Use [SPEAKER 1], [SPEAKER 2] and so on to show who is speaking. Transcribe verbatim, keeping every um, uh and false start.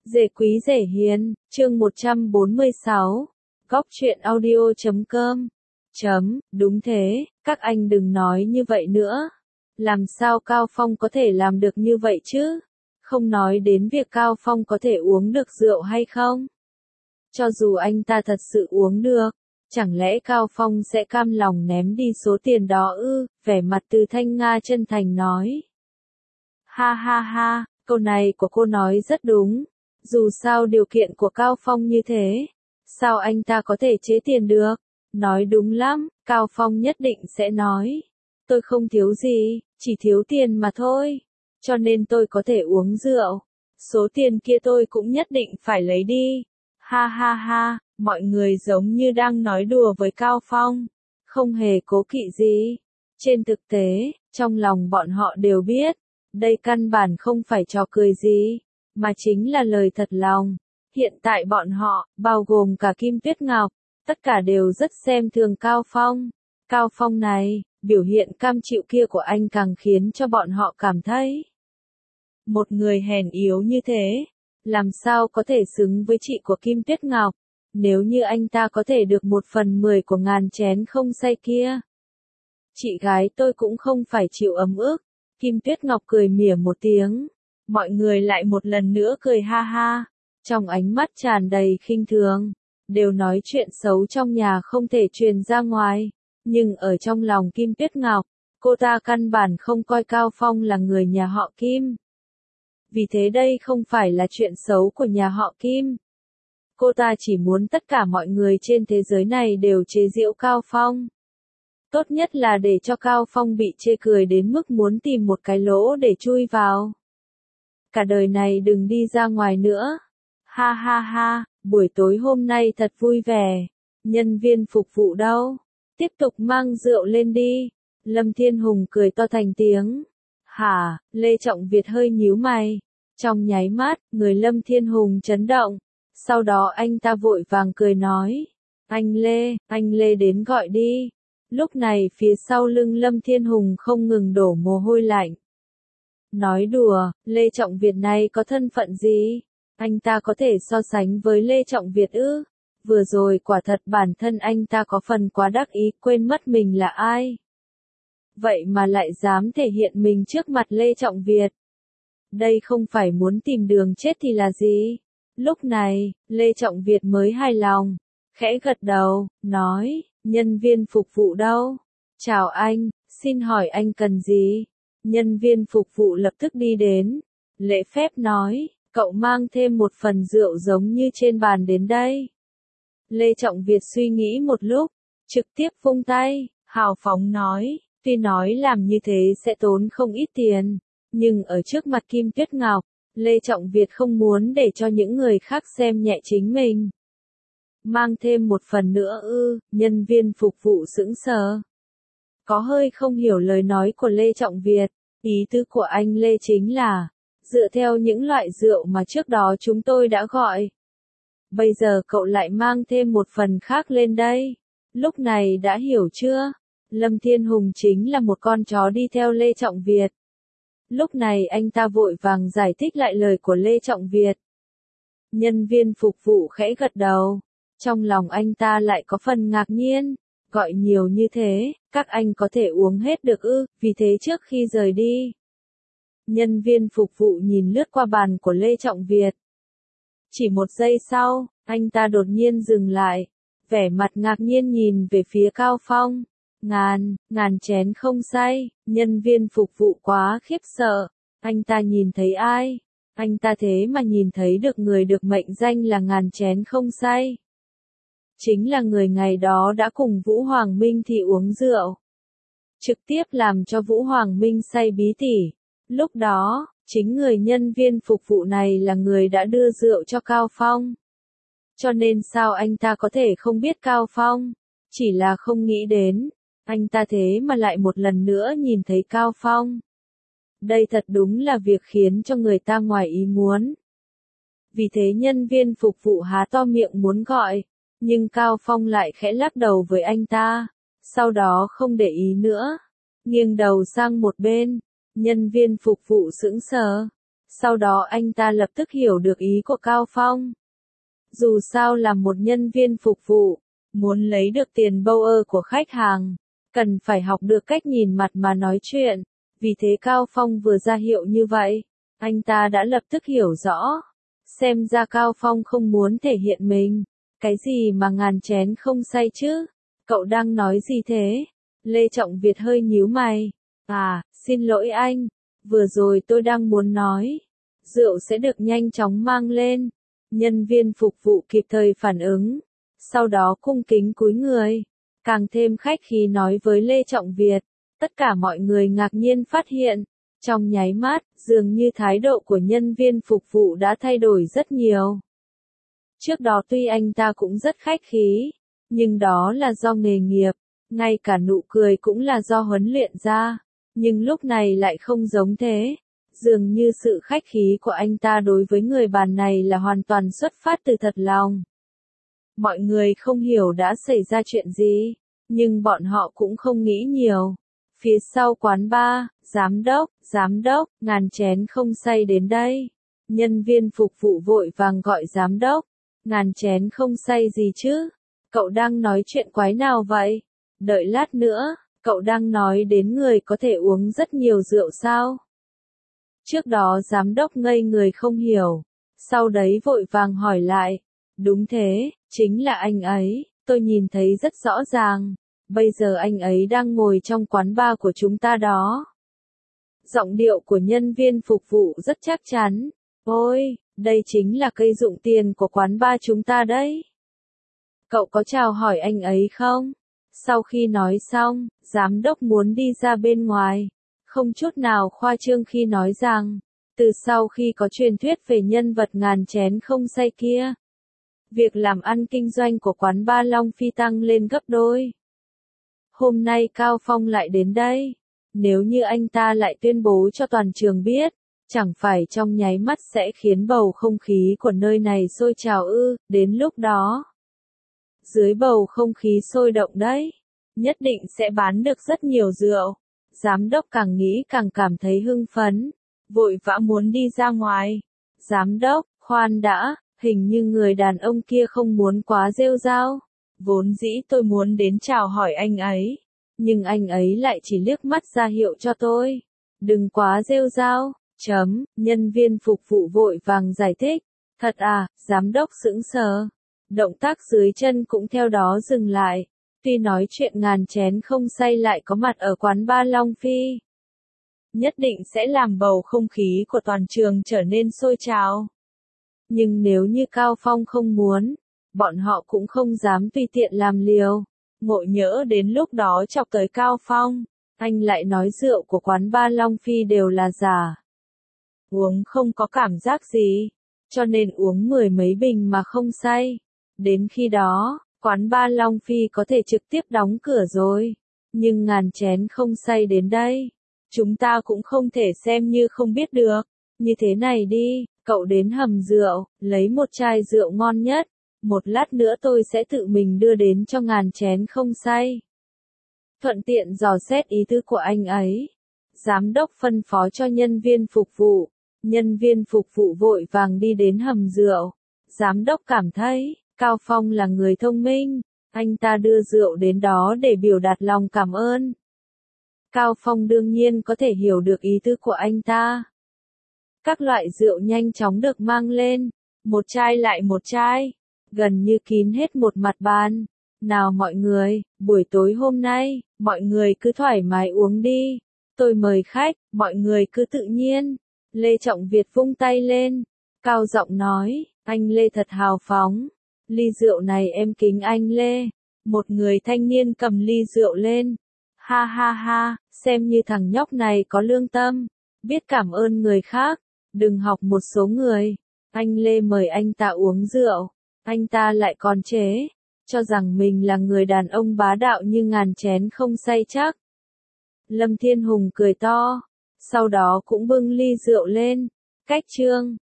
[SPEAKER 1] Dễ quý dễ hiền, chương một trăm bốn mươi sáu, góc truyện audio chấm com. Chấm, đúng thế, các anh đừng nói như vậy nữa. Làm sao Cao Phong có thể làm được như vậy chứ? Không nói đến việc Cao Phong có thể uống được rượu hay không. Cho dù anh ta thật sự uống được, chẳng lẽ Cao Phong sẽ cam lòng ném đi số tiền đó ư? Vẻ mặt Từ Thanh Nga chân thành nói. Ha ha ha, câu này của cô nói rất đúng. Dù sao điều kiện của Cao Phong như thế, sao anh ta có thể chế tiền được? Nói đúng lắm, Cao Phong nhất định sẽ nói. Tôi không thiếu gì, chỉ thiếu tiền mà thôi. Cho nên tôi có thể uống rượu. Số tiền kia tôi cũng nhất định phải lấy đi. Ha ha ha, mọi người giống như đang nói đùa với Cao Phong. Không hề cố kỵ gì. Trên thực tế, trong lòng bọn họ đều biết. Đây căn bản không phải trò cười gì, mà chính là lời thật lòng. Hiện tại bọn họ, bao gồm cả Kim Tuyết Ngọc, tất cả đều rất xem thường Cao Phong. Cao Phong này, biểu hiện cam chịu kia của anh càng khiến cho bọn họ cảm thấy. Một người hèn yếu như thế, làm sao có thể xứng với chị của Kim Tuyết Ngọc, nếu như anh ta có thể được một phần mười của ngàn chén không say kia. Chị gái tôi cũng không phải chịu ấm ức. Kim Tuyết Ngọc cười mỉa một tiếng. Mọi người lại một lần nữa cười ha ha. Trong ánh mắt tràn đầy khinh thường. Đều nói chuyện xấu trong nhà không thể truyền ra ngoài. Nhưng ở trong lòng Kim Tuyết Ngọc, cô ta căn bản không coi Cao Phong là người nhà họ Kim. Vì thế đây không phải là chuyện xấu của nhà họ Kim. Cô ta chỉ muốn tất cả mọi người trên thế giới này đều chế giễu Cao Phong. Tốt nhất là để cho Cao Phong bị chê cười đến mức muốn tìm một cái lỗ để chui vào. Cả đời này đừng đi ra ngoài nữa. Ha ha ha, buổi tối hôm nay thật vui vẻ. Nhân viên phục vụ đâu? Tiếp tục mang rượu lên đi. Lâm Thiên Hùng cười to thành tiếng. Hả? Lê Trọng Việt hơi nhíu mày. Trong nháy mắt, người Lâm Thiên Hùng chấn động. Sau đó anh ta vội vàng cười nói. Anh Lê, anh Lê đến gọi đi. Lúc này phía sau lưng Lâm Thiên Hùng không ngừng đổ mồ hôi lạnh. Nói đùa, Lê Trọng Việt này có thân phận gì? Anh ta có thể so sánh với Lê Trọng Việt ư? Vừa rồi quả thật bản thân anh ta có phần quá đắc ý quên mất mình là ai. Vậy mà lại dám thể hiện mình trước mặt Lê Trọng Việt. Đây không phải muốn tìm đường chết thì là gì? Lúc này, Lê Trọng Việt mới hài lòng. Khẽ gật đầu, nói. Nhân viên phục vụ đâu? Chào anh, xin hỏi anh cần gì? Nhân viên phục vụ lập tức đi đến. Lễ phép nói, cậu mang thêm một phần rượu giống như trên bàn đến đây. Lê Trọng Việt suy nghĩ một lúc, trực tiếp vung tay, hào phóng nói, tuy nói làm như thế sẽ tốn không ít tiền, nhưng ở trước mặt Kim Tuyết Ngọc, Lê Trọng Việt không muốn để cho những người khác xem nhẹ chính mình. Mang thêm một phần nữa ư? Nhân viên phục vụ sững sờ. Có hơi không hiểu lời nói của Lê Trọng Việt. Ý tứ của anh Lê chính là, dựa theo những loại rượu mà trước đó chúng tôi đã gọi. Bây giờ cậu lại mang thêm một phần khác lên đây. Lúc này đã hiểu chưa? Lâm Thiên Hùng chính là một con chó đi theo Lê Trọng Việt. Lúc này anh ta vội vàng giải thích lại lời của Lê Trọng Việt. Nhân viên phục vụ khẽ gật đầu. Trong lòng anh ta lại có phần ngạc nhiên, gọi nhiều như thế, các anh có thể uống hết được ư? Vì thế trước khi rời đi, nhân viên phục vụ nhìn lướt qua bàn của Lê Trọng Việt. Chỉ một giây sau, anh ta đột nhiên dừng lại, vẻ mặt ngạc nhiên nhìn về phía Cao Phong. Ngàn, ngàn chén không say, nhân viên phục vụ quá khiếp sợ, anh ta nhìn thấy ai? Anh ta thế mà nhìn thấy được người được mệnh danh là ngàn chén không say. Chính là người ngày đó đã cùng Vũ Hoàng Minh Thị uống rượu. Trực tiếp làm cho Vũ Hoàng Minh say bí tỉ. Lúc đó, chính người nhân viên phục vụ này là người đã đưa rượu cho Cao Phong. Cho nên sao anh ta có thể không biết Cao Phong? Chỉ là không nghĩ đến. Anh ta thế mà lại một lần nữa nhìn thấy Cao Phong. Đây thật đúng là việc khiến cho người ta ngoài ý muốn. Vì thế nhân viên phục vụ há to miệng muốn gọi. Nhưng Cao Phong lại khẽ lắc đầu với anh ta, sau đó không để ý nữa, nghiêng đầu sang một bên, nhân viên phục vụ sững sờ. Sau đó anh ta lập tức hiểu được ý của Cao Phong. Dù sao là một nhân viên phục vụ, muốn lấy được tiền bâu ơ của khách hàng, cần phải học được cách nhìn mặt mà nói chuyện. Vì thế Cao Phong vừa ra hiệu như vậy, anh ta đã lập tức hiểu rõ. Xem ra Cao Phong không muốn thể hiện mình. Cái gì mà ngàn chén không say chứ? Cậu đang nói gì thế? Lê Trọng Việt hơi nhíu mày. À, xin lỗi anh. Vừa rồi tôi đang muốn nói. Rượu sẽ được nhanh chóng mang lên. Nhân viên phục vụ kịp thời phản ứng. Sau đó cung kính cúi người. Càng thêm khách khí nói với Lê Trọng Việt. Tất cả mọi người ngạc nhiên phát hiện. Trong nháy mắt, dường như thái độ của nhân viên phục vụ đã thay đổi rất nhiều. Trước đó tuy anh ta cũng rất khách khí, nhưng đó là do nghề nghiệp, ngay cả nụ cười cũng là do huấn luyện ra, nhưng lúc này lại không giống thế. Dường như sự khách khí của anh ta đối với người bàn này là hoàn toàn xuất phát từ thật lòng. Mọi người không hiểu đã xảy ra chuyện gì, nhưng bọn họ cũng không nghĩ nhiều. Phía sau quán bar, giám đốc, giám đốc, ngàn chén không say đến đây. Nhân viên phục vụ vội vàng gọi giám đốc. Ngàn chén không say gì chứ? Cậu đang nói chuyện quái nào vậy? Đợi lát nữa, cậu đang nói đến người có thể uống rất nhiều rượu sao? Trước đó giám đốc ngây người không hiểu, sau đấy vội vàng hỏi lại. Đúng thế, chính là anh ấy, tôi nhìn thấy rất rõ ràng. Bây giờ anh ấy đang ngồi trong quán bar của chúng ta đó. Giọng điệu của nhân viên phục vụ rất chắc chắn. Ôi, đây chính là cây dụng tiền của quán bar chúng ta đấy. Cậu có chào hỏi anh ấy không? Sau khi nói xong, giám đốc muốn đi ra bên ngoài. Không chút nào khoa trương khi nói rằng, từ sau khi có truyền thuyết về nhân vật ngàn chén không say kia, việc làm ăn kinh doanh của quán bar Long Phi tăng lên gấp đôi. Hôm nay Cao Phong lại đến đây. Nếu như anh ta lại tuyên bố cho toàn trường biết, chẳng phải trong nháy mắt sẽ khiến bầu không khí của nơi này sôi trào ư? Đến lúc đó, dưới bầu không khí sôi động đấy, nhất định sẽ bán được rất nhiều rượu. Giám đốc càng nghĩ càng cảm thấy hưng phấn, vội vã muốn đi ra ngoài. Giám đốc, khoan đã, hình như người đàn ông kia không muốn quá rêu rao. Vốn dĩ tôi muốn đến chào hỏi anh ấy, nhưng anh ấy lại chỉ liếc mắt ra hiệu cho tôi. Đừng quá rêu rao. Chấm, nhân viên phục vụ vội vàng giải thích. Thật à, giám đốc sững sờ. Động tác dưới chân cũng theo đó dừng lại. Tuy nói chuyện ngàn chén không say lại có mặt ở quán bar Long Phi, nhất định sẽ làm bầu không khí của toàn trường trở nên sôi trào. Nhưng nếu như Cao Phong không muốn, bọn họ cũng không dám tùy tiện làm liều. Ngộ nhỡ đến lúc đó chọc tới Cao Phong, anh lại nói rượu của quán bar Long Phi đều là giả. Uống không có cảm giác gì, cho nên uống mười mấy bình mà không say. Đến khi đó, quán bar Long Phi có thể trực tiếp đóng cửa rồi. Nhưng ngàn chén không say đến đây, chúng ta cũng không thể xem như không biết được. Như thế này đi, cậu đến hầm rượu, lấy một chai rượu ngon nhất. Một lát nữa tôi sẽ tự mình đưa đến cho ngàn chén không say. Thuận tiện dò xét ý tứ của anh ấy. Giám đốc phân phó cho nhân viên phục vụ. Nhân viên phục vụ vội vàng đi đến hầm rượu. Giám đốc cảm thấy, Cao Phong là người thông minh. Anh ta đưa rượu đến đó để biểu đạt lòng cảm ơn. Cao Phong đương nhiên có thể hiểu được ý tứ của anh ta. Các loại rượu nhanh chóng được mang lên. Một chai lại một chai. Gần như kín hết một mặt bàn. Nào mọi người, buổi tối hôm nay, mọi người cứ thoải mái uống đi. Tôi mời khách, mọi người cứ tự nhiên. Lê Trọng Việt vung tay lên. Cao giọng nói, anh Lê thật hào phóng. Ly rượu này em kính anh Lê. Một người thanh niên cầm ly rượu lên. Ha ha ha, xem như thằng nhóc này có lương tâm. Biết cảm ơn người khác. Đừng học một số người. Anh Lê mời anh ta uống rượu. Anh ta lại còn chế, cho rằng mình là người đàn ông bá đạo như ngàn chén không say chắc. Lâm Thiên Hùng cười to, sau đó cũng bưng ly rượu lên. Cách chương